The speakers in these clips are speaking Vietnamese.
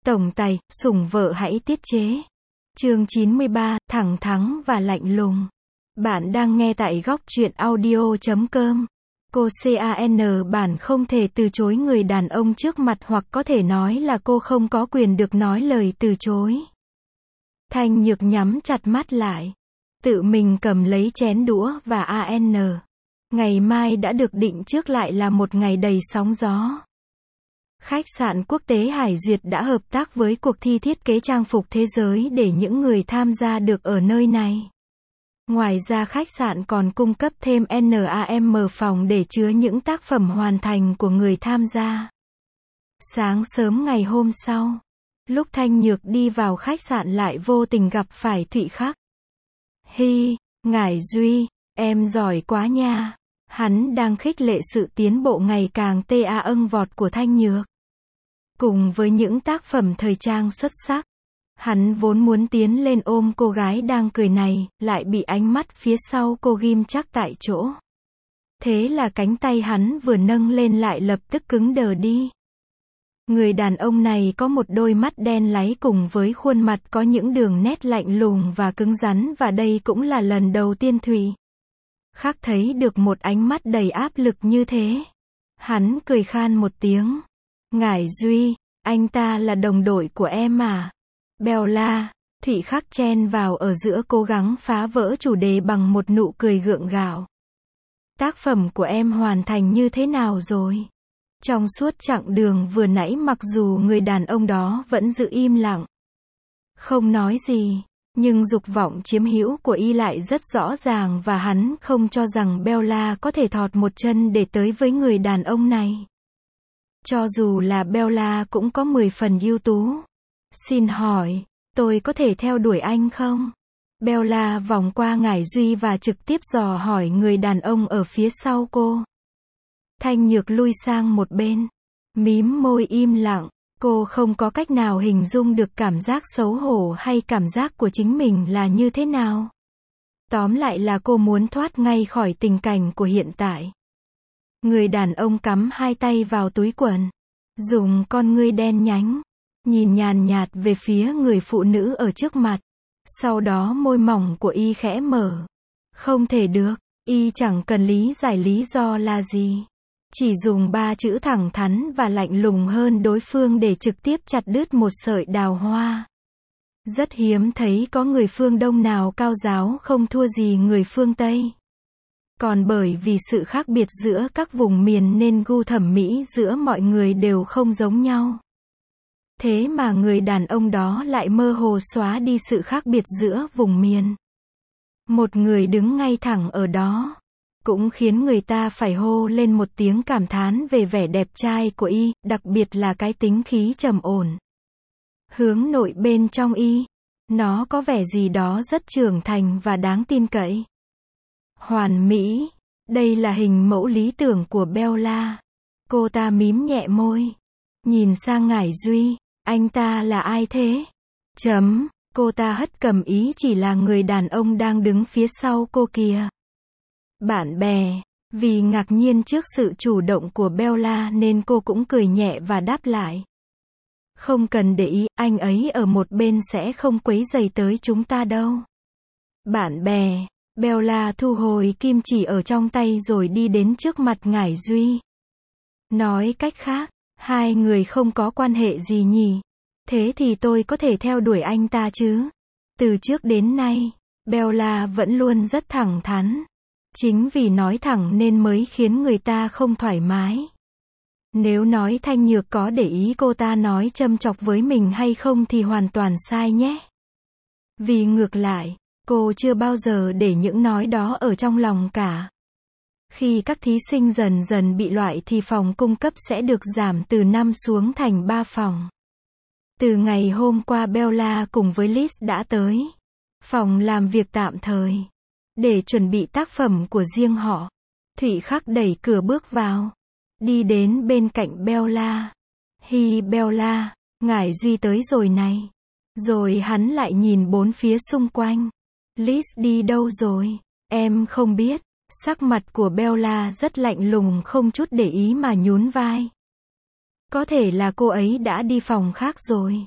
Tổng tài, sủng vợ hãy tiết chế. Chương 93, thẳng thắn và lạnh lùng. Bạn đang nghe tại góc truyện audio.com. Cô Can bản không thể từ chối người đàn ông trước mặt, hoặc có thể nói là cô không có quyền được nói lời từ chối. Thanh Nhược nhắm chặt mắt lại, tự mình cầm lấy chén đũa và ngày mai đã được định trước lại là một ngày đầy sóng gió. Khách sạn quốc tế Hải Duyệt đã hợp tác với cuộc thi thiết kế trang phục thế giới để những người tham gia được ở nơi này. Ngoài ra khách sạn còn cung cấp thêm NAM phòng để chứa những tác phẩm hoàn thành của người tham gia. Sáng sớm ngày hôm sau, lúc Thanh Nhược đi vào khách sạn lại vô tình gặp phải Thụy Khắc. Hi, Ngải Duy, em giỏi quá nha. Hắn đang khích lệ sự tiến bộ ngày càng ưng vọt của Thanh Nhược. Cùng với những tác phẩm thời trang xuất sắc, hắn vốn muốn tiến lên ôm cô gái đang cười này, lại bị ánh mắt phía sau cô ghim chắc tại chỗ. Thế là cánh tay hắn vừa nâng lên lại lập tức cứng đờ đi. Người đàn ông này có một đôi mắt đen láy cùng với khuôn mặt có những đường nét lạnh lùng và cứng rắn, và đây cũng là lần đầu tiên Thụy Khắc thấy được một ánh mắt đầy áp lực như thế. Hắn cười khan một tiếng. Ngải Duy, anh ta là đồng đội của em à? Bella, Thụy Khắc chen vào ở giữa, cố gắng phá vỡ chủ đề bằng một nụ cười gượng gạo. Tác phẩm của em hoàn thành như thế nào rồi? Trong suốt chặng đường vừa nãy, mặc dù người đàn ông đó vẫn giữ im lặng, không nói gì, nhưng dục vọng chiếm hữu của y lại rất rõ ràng, và hắn không cho rằng Bella có thể thọt một chân để tới với người đàn ông này. Cho dù là Bella cũng có 10 phần ưu tú. Xin hỏi, tôi có thể theo đuổi anh không? Bella vòng qua Ngải Duy và trực tiếp dò hỏi người đàn ông ở phía sau cô. Thanh Nhược lui sang một bên, mím môi im lặng. Cô không có cách nào hình dung được cảm giác xấu hổ hay cảm giác của chính mình là như thế nào. Tóm lại là cô muốn thoát ngay khỏi tình cảnh của hiện tại. Người đàn ông cắm hai tay vào túi quần, dùng con ngươi đen nhánh, nhìn nhàn nhạt về phía người phụ nữ ở trước mặt. Sau đó môi mỏng của y khẽ mở. Không thể được, y chẳng cần lý giải lý do là gì. Chỉ dùng 3 chữ thẳng thắn và lạnh lùng hơn đối phương để trực tiếp chặt đứt một sợi đào hoa. Rất hiếm thấy có người phương Đông nào cao giáo không thua gì người phương Tây. Còn bởi vì sự khác biệt giữa các vùng miền nên gu thẩm mỹ giữa mọi người đều không giống nhau. Thế mà người đàn ông đó lại mơ hồ xóa đi sự khác biệt giữa vùng miền. Một người đứng ngay thẳng ở đó, cũng khiến người ta phải hô lên một tiếng cảm thán về vẻ đẹp trai của y, đặc biệt là cái tính khí trầm ổn. Hướng nội bên trong y, nó có vẻ gì đó rất trưởng thành và đáng tin cậy. Hoàn mỹ, đây là hình mẫu lý tưởng của Bella. Cô ta mím nhẹ môi, nhìn sang Ngải Duy, anh ta là ai thế? Cô ta hất cầm ý chỉ là người đàn ông đang đứng phía sau cô kìa. Bạn bè. Vì ngạc nhiên trước sự chủ động của Bella nên cô cũng cười nhẹ và đáp lại. Không cần để ý, anh ấy ở một bên sẽ không quấy rầy tới chúng ta đâu. Bạn bè. Bella thu hồi kim chỉ ở trong tay rồi đi đến trước mặt Ngải Duy. Nói cách khác, hai người không có quan hệ gì nhỉ? Thế thì tôi có thể theo đuổi anh ta chứ? Từ trước đến nay, Bella vẫn luôn rất thẳng thắn. Chính vì nói thẳng nên mới khiến người ta không thoải mái. Nếu nói Thanh Nhược có để ý cô ta nói châm chọc với mình hay không thì hoàn toàn sai nhé. Vì ngược lại, cô chưa bao giờ để những nói đó ở trong lòng cả. Khi các thí sinh dần dần bị loại thì phòng cung cấp sẽ được giảm từ 5 xuống thành 3 phòng. Từ ngày hôm qua Bella cùng với Liz đã tới phòng làm việc tạm thời để chuẩn bị tác phẩm của riêng họ. Thụy Khắc đẩy cửa bước vào, đi đến bên cạnh Bella. Hi Bella, Ngải Duy tới rồi này. Rồi hắn lại nhìn bốn phía xung quanh. Liz đi đâu rồi? Em không biết. Sắc mặt của Bella rất lạnh lùng, không chút để ý mà nhún vai. Có thể là cô ấy đã đi phòng khác rồi.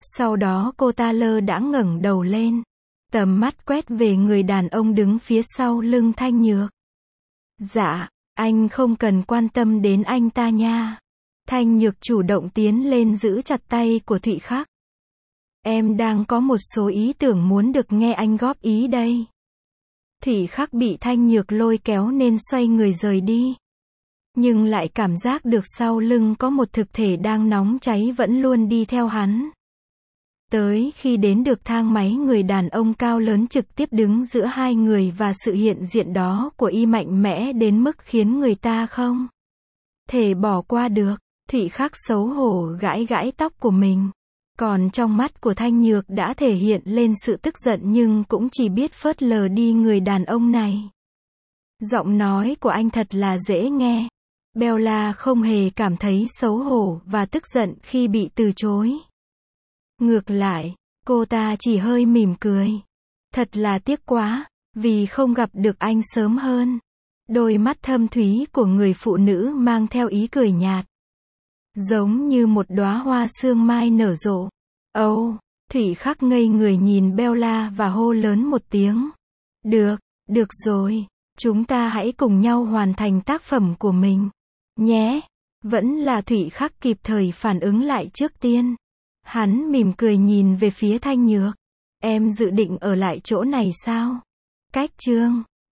Sau đó cô ta lơ đãng ngẩng đầu lên. Tầm mắt quét về người đàn ông đứng phía sau lưng Thanh Nhược. Dạ, anh không cần quan tâm đến anh ta nha. Thanh Nhược chủ động tiến lên giữ chặt tay của Thụy Khắc. Em đang có một số ý tưởng muốn được nghe anh góp ý đây. Thụy Khắc bị Thanh Nhược lôi kéo nên xoay người rời đi. Nhưng lại cảm giác được sau lưng có một thực thể đang nóng cháy vẫn luôn đi theo hắn. Tới khi đến được thang máy, người đàn ông cao lớn trực tiếp đứng giữa hai người và sự hiện diện đó của y mạnh mẽ đến mức khiến người ta không thể bỏ qua được. Thụy Khắc xấu hổ gãi gãi tóc của mình. Còn trong mắt của Thanh Nhược đã thể hiện lên sự tức giận nhưng cũng chỉ biết phớt lờ đi người đàn ông này. Giọng nói của anh thật là dễ nghe. Bella không hề cảm thấy xấu hổ và tức giận khi bị từ chối. Ngược lại, cô ta chỉ hơi mỉm cười. Thật là tiếc quá, vì không gặp được anh sớm hơn. Đôi mắt thâm thúy của người phụ nữ mang theo ý cười nhạt. Giống như một đóa hoa sương mai nở rộ. Âu, Thụy Khắc ngây người nhìn Bella và hô lớn một tiếng. Được rồi, chúng ta hãy cùng nhau hoàn thành tác phẩm của mình. Nhé, vẫn là Thụy Khắc kịp thời phản ứng lại trước tiên. Hắn mỉm cười nhìn về phía Thanh Nhược. Em dự định ở lại chỗ này sao? Cách chương